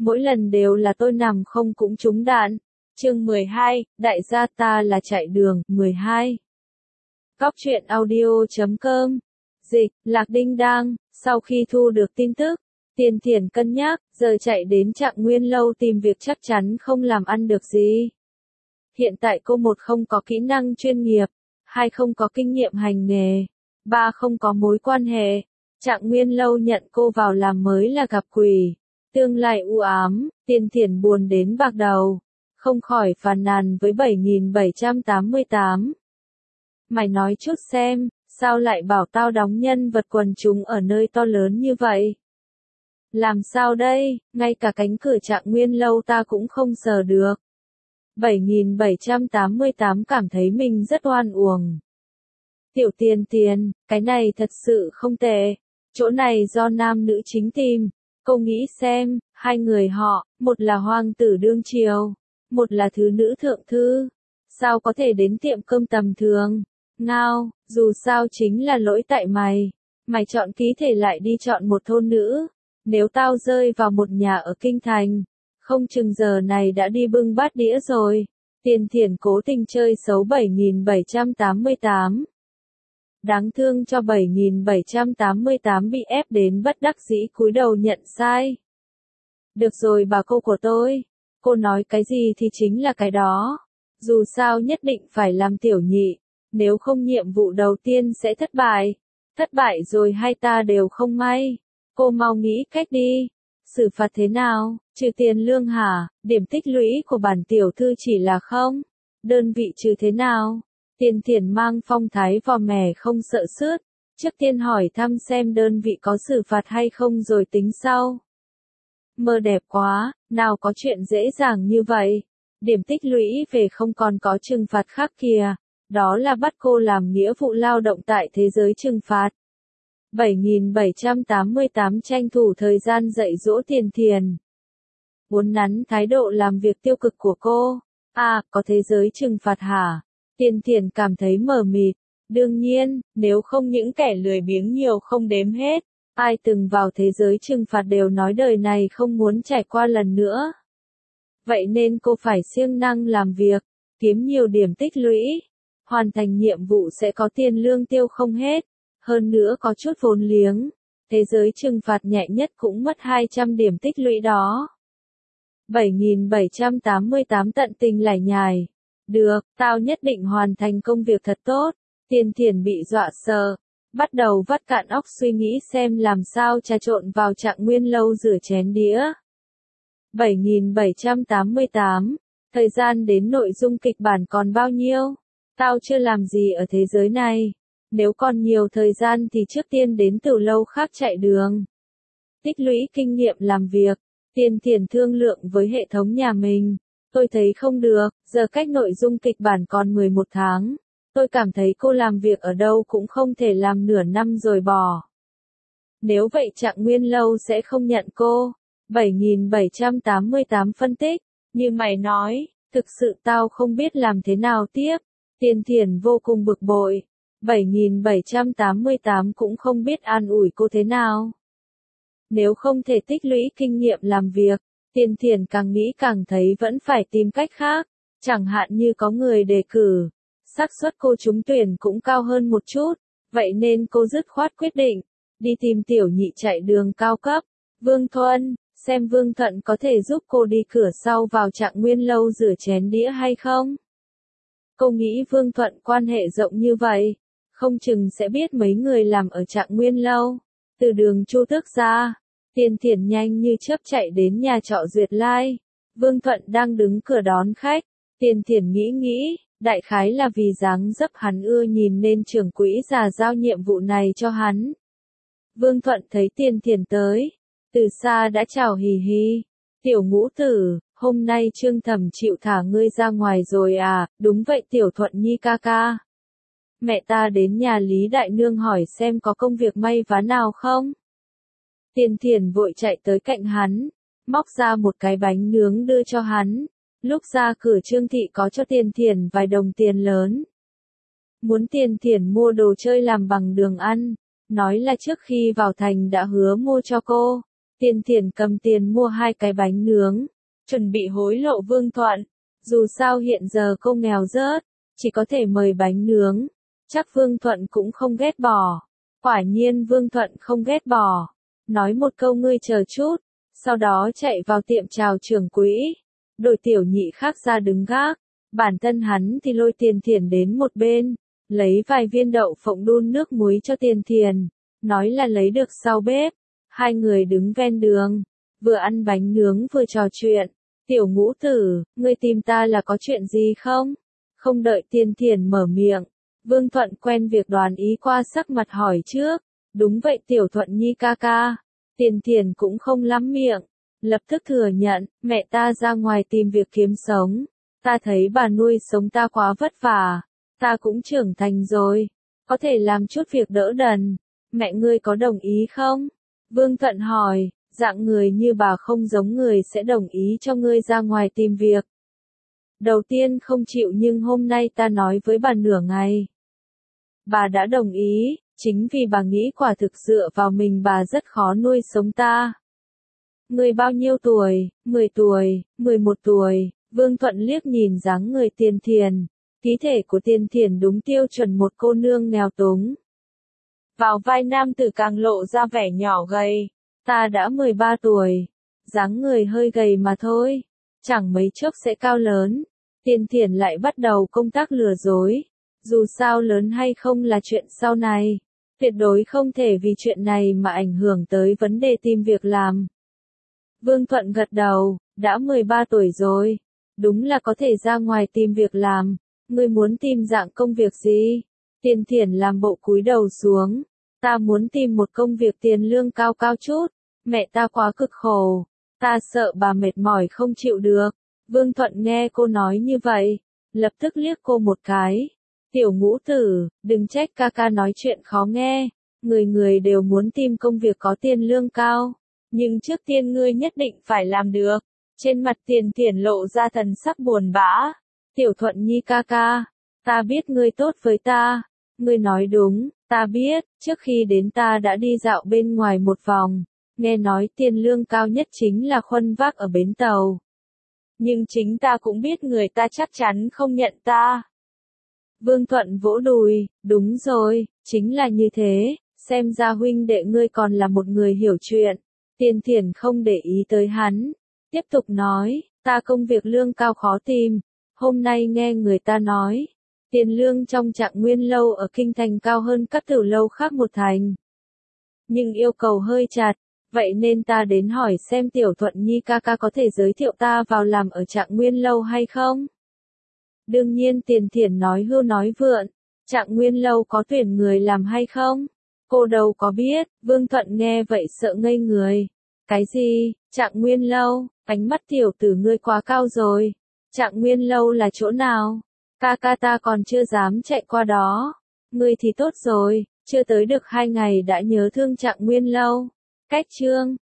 mỗi lần đều là tôi nằm không cũng trúng đạn. Chương 12, đại gia ta là chạy đường, 12. Góc truyện audio.com. Dịch, Lạc Đinh Đang, sau khi thu được tin tức, Tiền Thiển cân nhắc, giờ chạy đến Trạng Nguyên Lâu tìm việc chắc chắn không làm ăn được gì. Hiện tại cô một không có kỹ năng chuyên nghiệp, hai không có kinh nghiệm hành nghề, ba không có mối quan hệ. Trạng Nguyên Lâu nhận cô vào làm mới là gặp quỷ, tương lai u ám. Tiền Thiển buồn đến bạc đầu, không khỏi phàn nàn với 7788. Mày nói chút xem, sao lại bảo tao đóng nhân vật quần chúng ở nơi to lớn như vậy? Làm sao đây, ngay cả cánh cửa Trạng Nguyên Lâu ta cũng không sờ được. 7788 cảm thấy mình rất oan uổng. Tiểu Tiền, cái này thật sự không tệ. Chỗ này do nam nữ chính tìm. Cô nghĩ xem, hai người họ, một là hoàng tử đương triều, một là thứ nữ thượng thư. Sao có thể đến tiệm cơm tầm thường? Ngao, dù sao chính là lỗi tại mày. Mày chọn ký thể lại đi chọn một thôn nữ. Nếu tao rơi vào một nhà ở kinh thành, không chừng giờ này đã đi bưng bát đĩa rồi. Tiền Thiển cố tình chơi xấu 7788. Đáng thương cho 7788 bị ép đến bất đắc dĩ cúi đầu nhận sai. Được rồi bà cô của tôi, cô nói cái gì thì chính là cái đó. Dù sao nhất định phải làm tiểu nhị, nếu không nhiệm vụ đầu tiên sẽ thất bại. Thất bại rồi hai ta đều không may. Cô mau nghĩ cách đi. Xử phạt thế nào, trừ tiền lương hả? Điểm tích lũy của bản tiểu thư chỉ là không. Đơn vị trừ thế nào? Tiền Thiển mang phong thái vò mẻ không sợ sướt. Trước tiên hỏi thăm xem đơn vị có xử phạt hay không rồi tính sau. Mơ đẹp quá, nào có chuyện dễ dàng như vậy. Điểm tích lũy về không còn có trừng phạt khác kìa. Đó là bắt cô làm nghĩa vụ lao động tại thế giới trừng phạt. 7788 tranh thủ thời gian dạy dỗ Tiền Thiển. Uốn nắn thái độ làm việc tiêu cực của cô. À, có thế giới trừng phạt hả? Tiền Thiển cảm thấy mờ mịt. Đương nhiên, nếu không những kẻ lười biếng nhiều không đếm hết. Ai từng vào thế giới trừng phạt đều nói đời này không muốn trải qua lần nữa. Vậy nên cô phải siêng năng làm việc, kiếm nhiều điểm tích lũy. Hoàn thành nhiệm vụ sẽ có tiền lương tiêu không hết. Hơn nữa có chút vốn liếng. Thế giới trừng phạt nhẹ nhất cũng mất 200 điểm tích lũy đó. 7788 tận tình lải nhải. Được, tao nhất định hoàn thành công việc thật tốt. Tiền Thiển bị dọa sợ. Bắt đầu vắt cạn óc suy nghĩ xem làm sao trà trộn vào Trạng Nguyên Lâu rửa chén đĩa. 7788. Thời gian đến nội dung kịch bản còn bao nhiêu? Tao chưa làm gì ở thế giới này. Nếu còn nhiều thời gian thì trước tiên đến từ lâu khác chạy đường. Tích lũy kinh nghiệm làm việc. Tiền Thiển thương lượng với hệ thống nhà mình. Tôi thấy không được, giờ cách nội dung kịch bản còn 11 tháng. Tôi cảm thấy cô làm việc ở đâu cũng không thể làm nửa năm rồi bỏ. Nếu vậy Trạng Nguyên Lâu sẽ không nhận cô. 7788 phân tích. Như mày nói, thực sự tao không biết làm thế nào tiếp. Tiền Thiển vô cùng bực bội. 7788 cũng không biết an ủi cô thế nào. Nếu không thể tích lũy kinh nghiệm làm việc, Tiền Thiển càng nghĩ càng thấy vẫn phải tìm cách khác. Chẳng hạn như có người đề cử, xác suất cô trúng tuyển cũng cao hơn một chút. Vậy nên cô dứt khoát quyết định, đi tìm tiểu nhị chạy đường cao cấp. Vương Thuận, xem Vương Thuận có thể giúp cô đi cửa sau vào Trạng Nguyên Lâu rửa chén đĩa hay không? Cô nghĩ Vương Thuận quan hệ rộng như vậy, không chừng sẽ biết mấy người làm ở Trạng Nguyên Lâu. Từ đường Chu Tước ra, Tiền Thiển nhanh như chớp chạy đến nhà trọ Duyệt Lai. Vương Thuận đang đứng cửa đón khách. Tiền Thiển nghĩ, đại khái là vì dáng dấp hắn ưa nhìn nên trưởng quỹ già giao nhiệm vụ này cho hắn. Vương Thuận thấy Tiền Thiển tới, từ xa đã chào hì hì. Tiểu Ngũ Tử, hôm nay Trương Thẩm chịu thả ngươi ra ngoài rồi à? Đúng vậy Tiểu Thuận Nhi ca ca. Mẹ ta đến nhà Lý Đại Nương hỏi xem có công việc may vá nào không? Tiền Thiển vội chạy tới cạnh hắn, móc ra một cái bánh nướng đưa cho hắn. Lúc ra cửa Trương Thị có cho Tiền Thiển vài đồng tiền lớn. Muốn Tiền Thiển mua đồ chơi làm bằng đường ăn, nói là trước khi vào thành đã hứa mua cho cô. Tiền Thiển cầm tiền mua 2 cái bánh nướng, chuẩn bị hối lộ Vương Thuận. Dù sao hiện giờ cô nghèo rớt, chỉ có thể mời bánh nướng. Chắc Vương Thuận cũng không ghét bỏ. Quả nhiên Vương Thuận không ghét bỏ. Nói một câu ngươi chờ chút, sau đó chạy vào tiệm chào trưởng quỹ. Đội tiểu nhị khác ra đứng gác. Bản thân hắn thì lôi Tiền Thiển đến một bên, lấy vài viên đậu phộng đun nước muối cho Tiền Thiển, nói là lấy được sau bếp. Hai người đứng ven đường, vừa ăn bánh nướng vừa trò chuyện. Tiểu Ngũ Tử, ngươi tìm ta là có chuyện gì không? Không đợi Tiền Thiển mở miệng, Vương Thuận quen việc đoán ý qua sắc mặt hỏi trước. Đúng vậy Tiểu Thuận Nhi ca ca. Tiền Thiển cũng không lắm miệng, lập tức thừa nhận, mẹ ta ra ngoài tìm việc kiếm sống. Ta thấy bà nuôi sống ta quá vất vả, ta cũng trưởng thành rồi, có thể làm chút việc đỡ đần. Mẹ ngươi có đồng ý không? Vương Thuận hỏi, dạng người như bà không giống người sẽ đồng ý cho ngươi ra ngoài tìm việc. Đầu tiên không chịu nhưng hôm nay ta nói với bà nửa ngày. Bà đã đồng ý, chính vì bà nghĩ quả thực dựa vào mình bà rất khó nuôi sống ta. Ngươi bao nhiêu tuổi? 10 tuổi, 11 tuổi, Vương Thuận liếc nhìn dáng người Tiền Thiển. Khí thể của Tiền Thiển đúng tiêu chuẩn một cô nương nghèo túng. Vào vai nam tử càng lộ ra vẻ nhỏ gầy. Ta đã 13 tuổi, dáng người hơi gầy mà thôi, chẳng mấy chốc sẽ cao lớn. Tiền Thiển lại bắt đầu công tác lừa dối. Dù sao lớn hay không là chuyện sau này, tuyệt đối không thể vì chuyện này mà ảnh hưởng tới vấn đề tìm việc làm. Vương Thuận gật đầu, đã 13 tuổi rồi, đúng là có thể ra ngoài tìm việc làm. Ngươi muốn tìm dạng công việc gì? Tiền Thiển làm bộ cúi đầu xuống. Ta muốn tìm một công việc tiền lương cao cao chút. Mẹ ta quá cực khổ, ta sợ bà mệt mỏi không chịu được. Vương Thuận nghe cô nói như vậy, lập tức liếc cô một cái. Tiểu Ngũ Tử, đừng trách ca ca nói chuyện khó nghe. Người người đều muốn tìm công việc có tiền lương cao, nhưng trước tiên ngươi nhất định phải làm được. Trên mặt Tiền Thiển lộ ra thần sắc buồn bã. Tiểu Thuận Nhi ca ca, ta biết ngươi tốt với ta. Ngươi nói đúng, ta biết, trước khi đến ta đã đi dạo bên ngoài một vòng. Nghe nói tiền lương cao nhất chính là khuân vác ở bến tàu. Nhưng chính ta cũng biết người ta chắc chắn không nhận ta. Vương Thuận vỗ đùi, đúng rồi, chính là như thế, xem ra huynh đệ ngươi còn là một người hiểu chuyện. Tiền Thiển không để ý tới hắn, tiếp tục nói, ta công việc lương cao khó tìm, hôm nay nghe người ta nói, tiền lương trong Trạng Nguyên lâu ở Kinh Thành cao hơn các tiểu lâu khác một thành. Nhưng yêu cầu hơi chặt. Vậy nên ta đến hỏi xem Tiểu Thuận Nhi ca ca có thể giới thiệu ta vào làm ở Trạng Nguyên lâu hay không? Đương nhiên Tiền Thiển nói hưu nói vượn. Trạng Nguyên lâu có tuyển người làm hay không? Cô đâu có biết. Vương Thuận nghe vậy sợ ngây người. Cái gì? Trạng Nguyên lâu? Ánh mắt tiểu tử ngươi quá cao rồi. Trạng Nguyên lâu là chỗ nào? Ca ca ta còn chưa dám chạy qua đó. Ngươi thì tốt rồi, chưa tới được 2 ngày đã nhớ thương Trạng Nguyên lâu. Cách chương